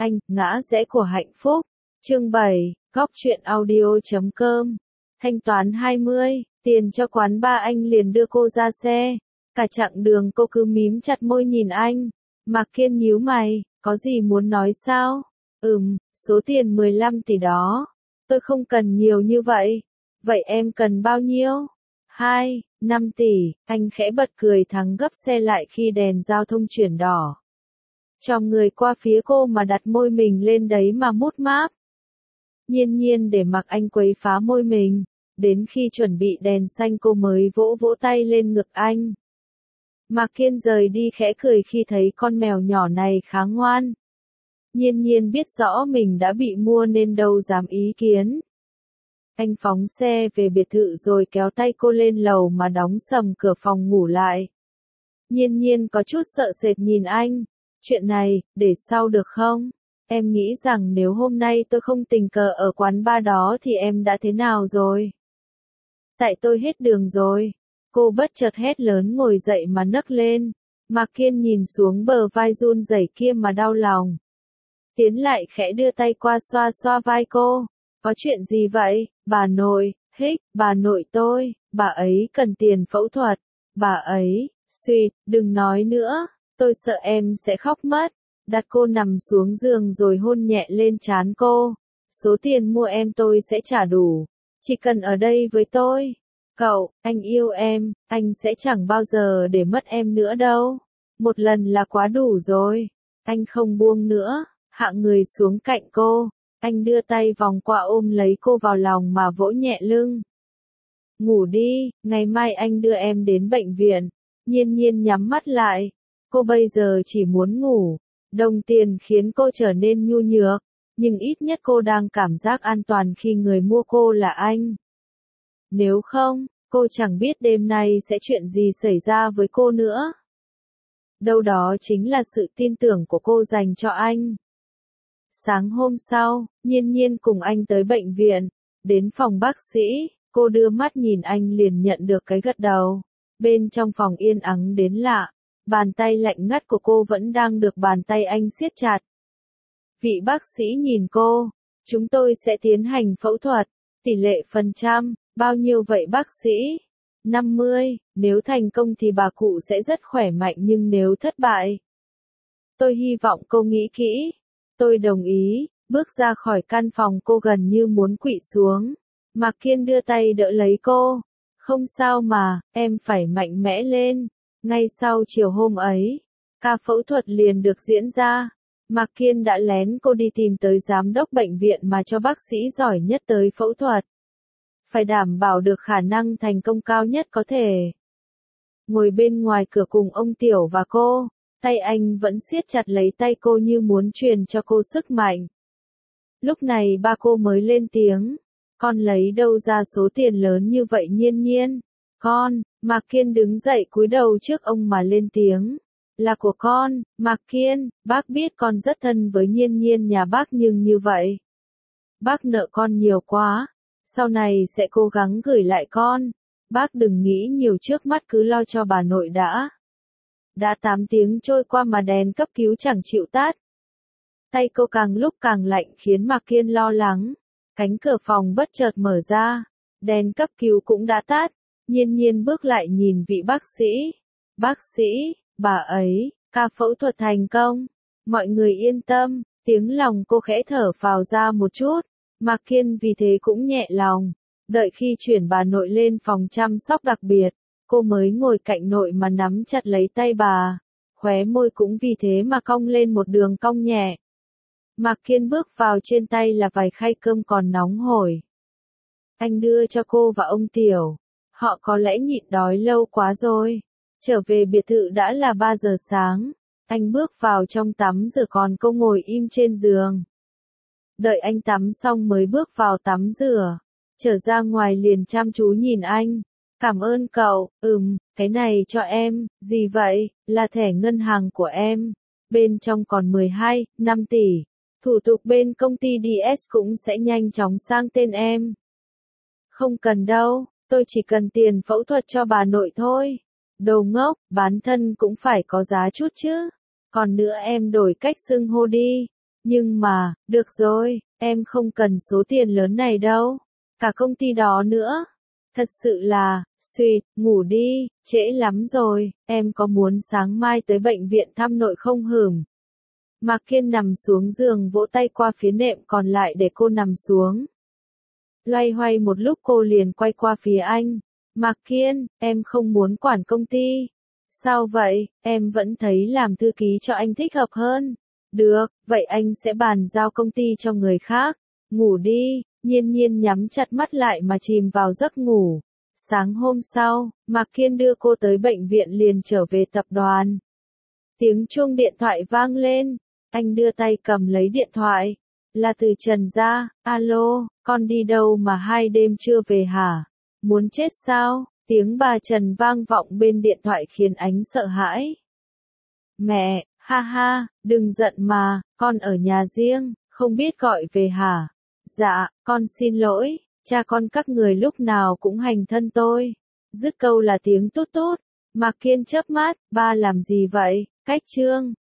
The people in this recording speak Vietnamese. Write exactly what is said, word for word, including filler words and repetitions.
Anh, ngã rẽ của hạnh phúc. Chương bảy, góc truyện audio chấm com. Thanh toán hai mươi, tiền cho quán ba anh liền đưa cô ra xe. Cả chặng đường cô cứ mím chặt môi nhìn anh. Mạc Kiên nhíu mày, có gì muốn nói sao? Ừm, số tiền mười lăm tỷ đó. Tôi không cần nhiều như vậy. Vậy em cần bao nhiêu? Hai, năm tỷ, anh khẽ bật cười thắng gấp xe lại khi đèn giao thông chuyển đỏ. Chòm người qua phía cô mà đặt môi mình lên đấy mà mút máp. Nhiên nhiên để mặc anh quấy phá môi mình, đến khi chuẩn bị đèn xanh cô mới vỗ vỗ tay lên ngực anh. Mạc Kiên rời đi khẽ cười khi thấy con mèo nhỏ này khá ngoan. Nhiên nhiên biết rõ mình đã bị mua nên đâu dám ý kiến. Anh phóng xe về biệt thự rồi kéo tay cô lên lầu mà đóng sầm cửa phòng ngủ lại. Nhiên nhiên có chút sợ sệt nhìn anh. Chuyện này, để sau được không? Em nghĩ rằng nếu hôm nay tôi không tình cờ ở quán bar đó thì em đã thế nào rồi? Tại tôi hết đường rồi. Cô bất chợt hét lớn ngồi dậy mà nấc lên. Mạc Kiên nhìn xuống bờ vai run rẩy kia mà đau lòng. Tiến lại khẽ đưa tay qua xoa xoa vai cô. Có chuyện gì vậy, bà nội? Hích, bà nội tôi, bà ấy cần tiền phẫu thuật. Bà ấy, suýt, đừng nói nữa, tôi sợ em sẽ khóc mất. Đặt cô nằm xuống giường rồi hôn nhẹ lên trán cô. Số tiền mua em tôi sẽ trả đủ. Chỉ cần ở đây với tôi. Cậu, anh yêu em, anh sẽ chẳng bao giờ để mất em nữa đâu. Một lần là quá đủ rồi. Anh không buông nữa, hạ người xuống cạnh cô. Anh đưa tay vòng qua ôm lấy cô vào lòng mà vỗ nhẹ lưng. Ngủ đi, ngày mai anh đưa em đến bệnh viện. Nhiên nhiên nhắm mắt lại. Cô bây giờ chỉ muốn ngủ. Đồng tiền khiến cô trở nên nhu nhược. Nhưng ít nhất cô đang cảm giác an toàn khi người mua cô là anh. Nếu không, cô chẳng biết đêm nay sẽ chuyện gì xảy ra với cô nữa. Đâu đó chính là sự tin tưởng của cô dành cho anh. Sáng hôm sau, Nhiên nhiên cùng anh tới bệnh viện. Đến phòng bác sĩ, cô đưa mắt nhìn anh liền nhận được cái gật đầu. Bên trong phòng yên ắng đến lạ. Bàn tay lạnh ngắt của cô vẫn đang được bàn tay anh siết chặt. Vị bác sĩ nhìn cô. Chúng tôi sẽ tiến hành phẫu thuật. Tỷ lệ phần trăm, bao nhiêu vậy bác sĩ? năm mươi, nếu thành công thì bà cụ sẽ rất khỏe mạnh nhưng nếu thất bại. Tôi hy vọng cô nghĩ kỹ. Tôi đồng ý, bước ra khỏi căn phòng cô gần như muốn quỵ xuống. Mạc Kiên đưa tay đỡ lấy cô. Không sao mà, em phải mạnh mẽ lên. Ngay sau chiều hôm ấy, ca phẫu thuật liền được diễn ra. Mạc Kiên đã lén cô đi tìm tới giám đốc bệnh viện mà cho bác sĩ giỏi nhất tới phẫu thuật. Phải đảm bảo được khả năng thành công cao nhất có thể. Ngồi bên ngoài cửa cùng ông Tiểu và cô, tay anh vẫn siết chặt lấy tay cô như muốn truyền cho cô sức mạnh. Lúc này ba cô mới lên tiếng. Con lấy đâu ra số tiền lớn như vậy Nhiên nhiên? Con, Mạc Kiên đứng dậy cúi đầu trước ông mà lên tiếng. Là của con, Mạc Kiên, bác biết con rất thân với Nhiên nhiên nhà bác nhưng như vậy. Bác nợ con nhiều quá, sau này sẽ cố gắng gửi lại con. Bác đừng nghĩ nhiều trước mắt cứ lo cho bà nội đã. Đã tám tiếng trôi qua mà đèn cấp cứu chẳng chịu tắt. Tay cô càng lúc càng lạnh khiến Mạc Kiên lo lắng. Cánh cửa phòng bất chợt mở ra. Đèn cấp cứu cũng đã tắt. Nhiên nhiên bước lại nhìn vị bác sĩ. Bác sĩ, bà ấy, ca phẫu thuật thành công. Mọi người yên tâm. Tiếng lòng cô khẽ thở phào ra một chút. Mạc Kiên vì thế cũng nhẹ lòng. Đợi khi chuyển bà nội lên phòng chăm sóc đặc biệt, cô mới ngồi cạnh nội mà nắm chặt lấy tay bà. Khóe môi cũng vì thế mà cong lên một đường cong nhẹ. Mạc Kiên bước vào trên tay là vài khay cơm còn nóng hổi. Anh đưa cho cô và ông Tiểu. Họ có lẽ nhịn đói lâu quá rồi. Trở về biệt thự đã là ba giờ sáng. Anh bước vào trong tắm rửa còn cô ngồi im trên giường. Đợi anh tắm xong mới bước vào tắm rửa. Trở ra ngoài liền chăm chú nhìn anh. Cảm ơn cậu, ừm, cái này cho em, gì vậy, là thẻ ngân hàng của em. Bên trong còn mười hai, năm tỷ. Thủ tục bên công ty đê ét cũng sẽ nhanh chóng sang tên em. Không cần đâu, tôi chỉ cần tiền phẫu thuật cho bà nội thôi. Đồ ngốc, bán thân cũng phải có giá chút chứ. Còn nữa em đổi cách xưng hô đi. Nhưng mà, được rồi, em không cần số tiền lớn này đâu. Cả công ty đó nữa. Thật sự là, xuyệt, ngủ đi, trễ lắm rồi, em có muốn sáng mai tới bệnh viện thăm nội không hửm? Mạc Kiên nằm xuống giường vỗ tay qua phía nệm còn lại để cô nằm xuống. Loay hoay một lúc cô liền quay qua phía anh. Mạc Kiên, em không muốn quản công ty. Sao vậy, em vẫn thấy làm thư ký cho anh thích hợp hơn. Được, vậy anh sẽ bàn giao công ty cho người khác. Ngủ đi, Nhiên Nhiên nhắm chặt mắt lại mà chìm vào giấc ngủ. Sáng hôm sau, Mạc Kiên đưa cô tới bệnh viện liền trở về tập đoàn. Tiếng chuông điện thoại vang lên, anh đưa tay cầm lấy điện thoại. Là từ Trần ra, alo, con đi đâu mà hai đêm chưa về hả? Muốn chết sao? Tiếng bà Trần vang vọng bên điện thoại khiến anh sợ hãi. Mẹ, ha ha, đừng giận mà, con ở nhà riêng, không biết gọi về hả? Dạ, con xin lỗi, cha con các người lúc nào cũng hành thân tôi. Dứt câu là tiếng tút tút. Mạc Kiên chớp mắt, ba làm gì vậy? Cách chương.